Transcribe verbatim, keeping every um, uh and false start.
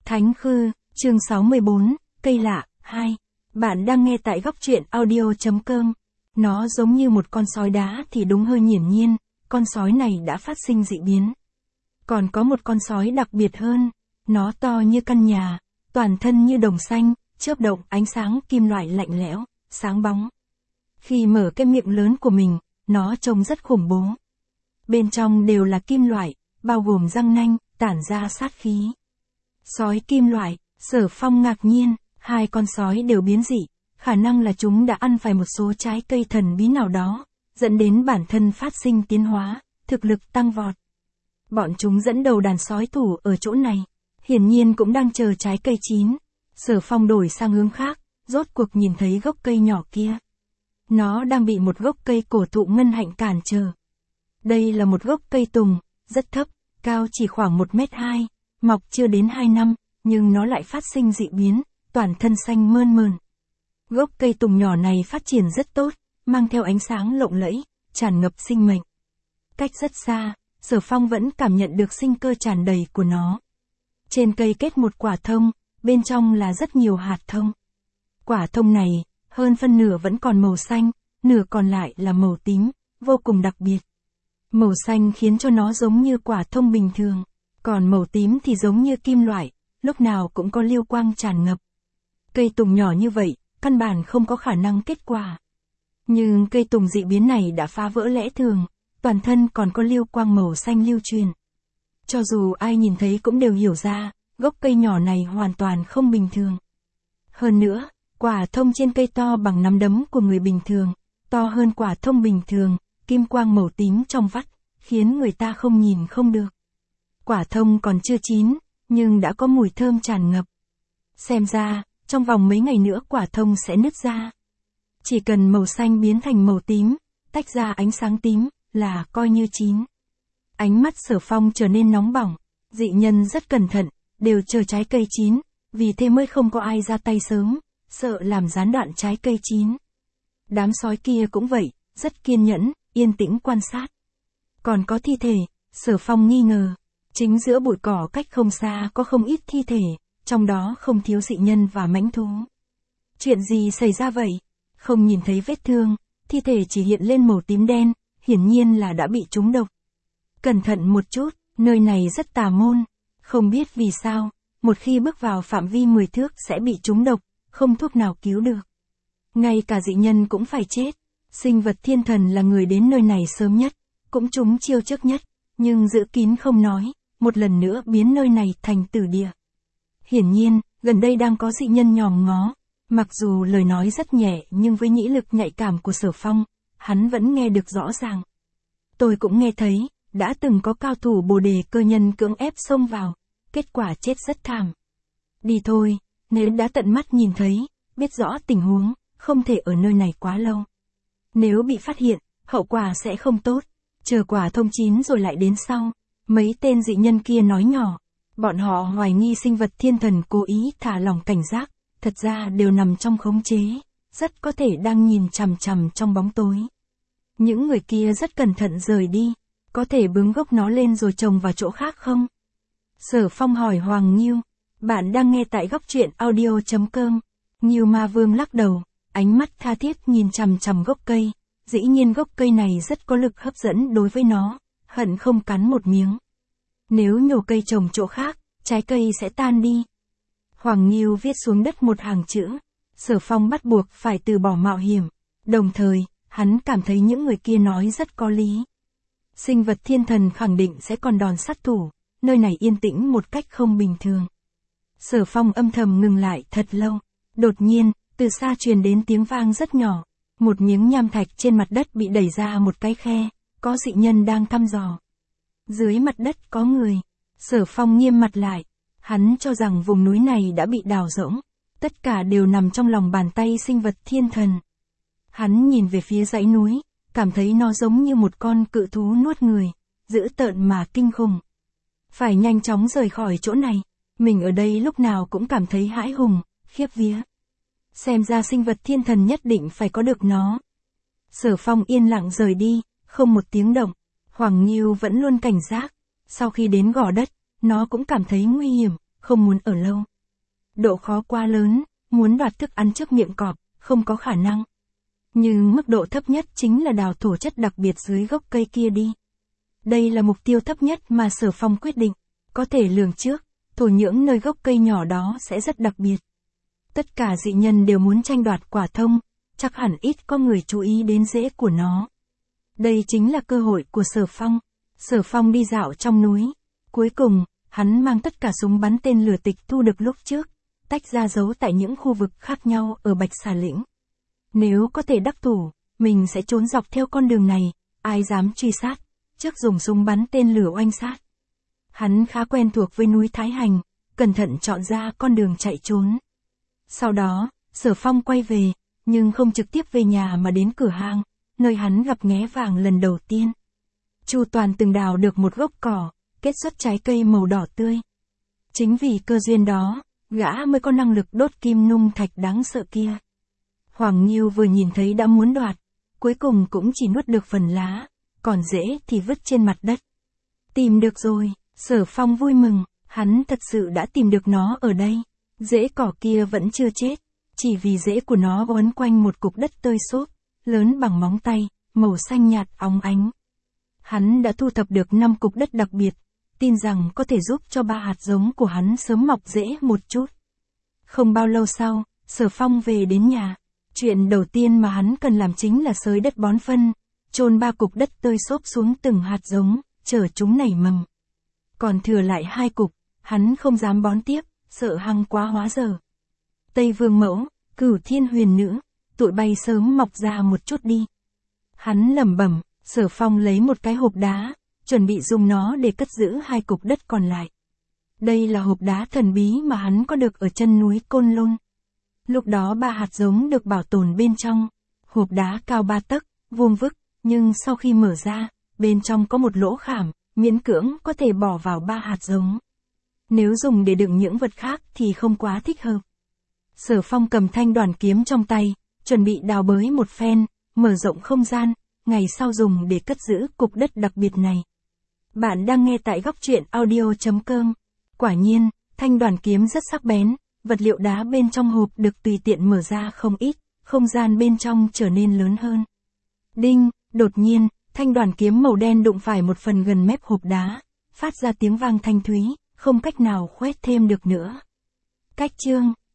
Thánh Khư, chương sáu mươi bốn, cây lạ, hai. Bạn đang nghe tại góc truyện audio chấm com. Nó giống như một con sói đá thì đúng hơn hiển nhiên, con sói này đã phát sinh dị biến. Còn có một con sói đặc biệt hơn, nó to như căn nhà, toàn thân như đồng xanh, chớp động ánh sáng kim loại lạnh lẽo, sáng bóng. Khi mở cái miệng lớn của mình, nó trông rất khủng bố. Bên trong đều là kim loại, bao gồm răng nanh, tản ra sát khí. Sói kim loại, Sở Phong ngạc nhiên, hai con sói đều biến dị, khả năng là chúng đã ăn phải một số trái cây thần bí nào đó, dẫn đến bản thân phát sinh tiến hóa, thực lực tăng vọt. Bọn chúng dẫn đầu đàn sói thủ ở chỗ này, hiển nhiên cũng đang chờ trái cây chín. Sở Phong đổi sang hướng khác, rốt cuộc nhìn thấy gốc cây nhỏ kia. Nó đang bị một gốc cây cổ thụ ngân hạnh cản trở. Đây là một gốc cây tùng, rất thấp, cao chỉ khoảng một mét hai, mọc chưa đến hai năm, nhưng nó lại phát sinh dị biến, toàn thân xanh mơn mởn. Gốc cây tùng nhỏ này phát triển rất tốt, mang theo ánh sáng lộng lẫy, tràn ngập sinh mệnh. Cách rất xa, Sở Phong vẫn cảm nhận được sinh cơ tràn đầy của nó. Trên cây kết một quả thông, bên trong là rất nhiều hạt thông. Quả thông này, hơn phân nửa vẫn còn màu xanh, nửa còn lại là màu tím, vô cùng đặc biệt. Màu xanh khiến cho nó giống như quả thông bình thường, còn màu tím thì giống như kim loại, lúc nào cũng có liêu quang tràn ngập. Cây tùng nhỏ như vậy, căn bản không có khả năng kết quả. Nhưng cây tùng dị biến này đã phá vỡ lẽ thường, toàn thân còn có liêu quang màu xanh lưu truyền. Cho dù ai nhìn thấy cũng đều hiểu ra, gốc cây nhỏ này hoàn toàn không bình thường. Hơn nữa, quả thông trên cây to bằng nắm đấm của người bình thường, to hơn quả thông bình thường, kim quang màu tím trong vắt, khiến người ta không nhìn không được. Quả thông còn chưa chín, nhưng đã có mùi thơm tràn ngập. Xem ra, trong vòng mấy ngày nữa quả thông sẽ nứt ra. Chỉ cần màu xanh biến thành màu tím, tách ra ánh sáng tím, là coi như chín. Ánh mắt Sở Phong trở nên nóng bỏng, dị nhân rất cẩn thận, đều chờ trái cây chín, vì thế mới không có ai ra tay sớm, sợ làm gián đoạn trái cây chín. Đám sói kia cũng vậy, rất kiên nhẫn, yên tĩnh quan sát. Còn có thi thể, Sở Phong nghi ngờ, chính giữa bụi cỏ cách không xa có không ít thi thể, trong đó không thiếu dị nhân và mãnh thú. Chuyện gì xảy ra vậy? Không nhìn thấy vết thương, thi thể chỉ hiện lên màu tím đen, hiển nhiên là đã bị trúng độc. Cẩn thận một chút, nơi này rất tà môn, không biết vì sao, một khi bước vào phạm vi mười thước sẽ bị trúng độc, không thuốc nào cứu được. Ngay cả dị nhân cũng phải chết. Sinh vật thiên thần là người đến nơi này sớm nhất, cũng trúng chiêu trước nhất, nhưng giữ kín không nói, một lần nữa biến nơi này thành tử địa. Hiển nhiên, gần đây đang có dị nhân nhòm ngó, mặc dù lời nói rất nhẹ nhưng với nhĩ lực nhạy cảm của Sở Phong, hắn vẫn nghe được rõ ràng. Tôi cũng nghe thấy, đã từng có cao thủ Bồ Đề Cơ Nhân cưỡng ép xông vào, kết quả chết rất thảm. Đi thôi, nếu đã tận mắt nhìn thấy, biết rõ tình huống, không thể ở nơi này quá lâu. Nếu bị phát hiện, hậu quả sẽ không tốt, chờ quả thông chín rồi lại đến sau. Mấy tên dị nhân kia nói nhỏ, bọn họ hoài nghi sinh vật thiên thần cố ý thả lỏng cảnh giác, thật ra đều nằm trong khống chế, rất có thể đang nhìn chằm chằm trong bóng tối. Những người kia rất cẩn thận rời đi, có thể bứng gốc nó lên rồi trồng vào chỗ khác không? Sở Phong hỏi Hoàng Nghiêu, bạn đang nghe tại góc truyện audio chấm com. Nghiêu Ma Vương lắc đầu, ánh mắt tha thiết nhìn chằm chằm gốc cây, dĩ nhiên gốc cây này rất có lực hấp dẫn đối với nó, hận không cắn một miếng. Nếu nhổ cây trồng chỗ khác, trái cây sẽ tan đi. Hoàng Nghiêu viết xuống đất một hàng chữ, Sở Phong bắt buộc phải từ bỏ mạo hiểm, đồng thời, hắn cảm thấy những người kia nói rất có lý. Sinh vật thiên thần khẳng định sẽ còn đòn sát thủ, nơi này yên tĩnh một cách không bình thường. Sở Phong âm thầm ngừng lại thật lâu, đột nhiên, từ xa truyền đến tiếng vang rất nhỏ, một miếng nham thạch trên mặt đất bị đẩy ra một cái khe, có dị nhân đang thăm dò. Dưới mặt đất có người. Sở Phong nghiêm mặt lại, hắn cho rằng vùng núi này đã bị đào rỗng, tất cả đều nằm trong lòng bàn tay sinh vật thiên thần. Hắn nhìn về phía dãy núi, cảm thấy nó giống như một con cự thú nuốt người, dữ tợn mà kinh khủng. Phải nhanh chóng rời khỏi chỗ này, mình ở đây lúc nào cũng cảm thấy hãi hùng, khiếp vía. Xem ra sinh vật thiên thần nhất định phải có được nó. Sở Phong yên lặng rời đi, không một tiếng động. Hoàng Nghiêu vẫn luôn cảnh giác. Sau khi đến gò đất, nó cũng cảm thấy nguy hiểm, không muốn ở lâu. Độ khó quá lớn, muốn đoạt thức ăn trước miệng cọp, không có khả năng. Nhưng mức độ thấp nhất chính là đào thổ chất đặc biệt dưới gốc cây kia đi. Đây là mục tiêu thấp nhất mà Sở Phong quyết định, có thể lường trước, thổ nhưỡng nơi gốc cây nhỏ đó sẽ rất đặc biệt. Tất cả dị nhân đều muốn tranh đoạt quả thông, chắc hẳn ít có người chú ý đến rễ của nó. Đây chính là cơ hội của Sở Phong. Sở Phong đi dạo trong núi. Cuối cùng, hắn mang tất cả súng bắn tên lửa tịch thu được lúc trước, tách ra giấu tại những khu vực khác nhau ở Bạch Xà Lĩnh. Nếu có thể đắc thủ, mình sẽ trốn dọc theo con đường này, ai dám truy sát, trước dùng súng bắn tên lửa oanh sát. Hắn khá quen thuộc với núi Thái Hành, cẩn thận chọn ra con đường chạy trốn. Sau đó, Sở Phong quay về, nhưng không trực tiếp về nhà mà đến cửa hang, nơi hắn gặp nghé vàng lần đầu tiên. Chu Toàn từng đào được một gốc cỏ, kết xuất trái cây màu đỏ tươi. Chính vì cơ duyên đó, gã mới có năng lực đốt kim nung thạch đáng sợ kia. Hoàng Nghiêu vừa nhìn thấy đã muốn đoạt, cuối cùng cũng chỉ nuốt được phần lá, còn rễ thì vứt trên mặt đất. Tìm được rồi, Sở Phong vui mừng, hắn thật sự đã tìm được nó ở đây. Rễ cỏ kia vẫn chưa chết, chỉ vì rễ của nó quấn quanh một cục đất tơi xốp, lớn bằng móng tay, màu xanh nhạt óng ánh. Hắn đã thu thập được năm cục đất đặc biệt, tin rằng có thể giúp cho ba hạt giống của hắn sớm mọc rễ một chút. Không bao lâu sau, Sở Phong về đến nhà. Chuyện đầu tiên mà hắn cần làm chính là xới đất bón phân, chôn ba cục đất tơi xốp xuống từng hạt giống, chờ chúng nảy mầm. Còn thừa lại hai cục, hắn không dám bón tiếp, sợ hăng quá hóa dở. Tây Vương Mẫu, Cửu Thiên Huyền Nữ, tụi bay sớm mọc ra một chút đi. Hắn lẩm bẩm, Sở Phong lấy một cái hộp đá, chuẩn bị dùng nó để cất giữ hai cục đất còn lại. Đây là hộp đá thần bí mà hắn có được ở chân núi Côn Lôn. Lúc đó ba hạt giống được bảo tồn bên trong. Hộp đá cao ba tấc, vuông vức, nhưng sau khi mở ra, bên trong có một lỗ khảm, miễn cưỡng có thể bỏ vào ba hạt giống. Nếu dùng để đựng những vật khác thì không quá thích hợp. Sở Phong cầm thanh đoàn kiếm trong tay, chuẩn bị đào bới một phen, mở rộng không gian, ngày sau dùng để cất giữ cục đất đặc biệt này. Bạn đang nghe tại góc truyện audio chấm com. Quả nhiên, thanh đoàn kiếm rất sắc bén, vật liệu đá bên trong hộp được tùy tiện mở ra không ít, không gian bên trong trở nên lớn hơn. Đinh, đột nhiên, thanh đoàn kiếm màu đen đụng phải một phần gần mép hộp đá, phát ra tiếng vang thanh thúy, không cách nào khoét thêm được nữa. Cách chương,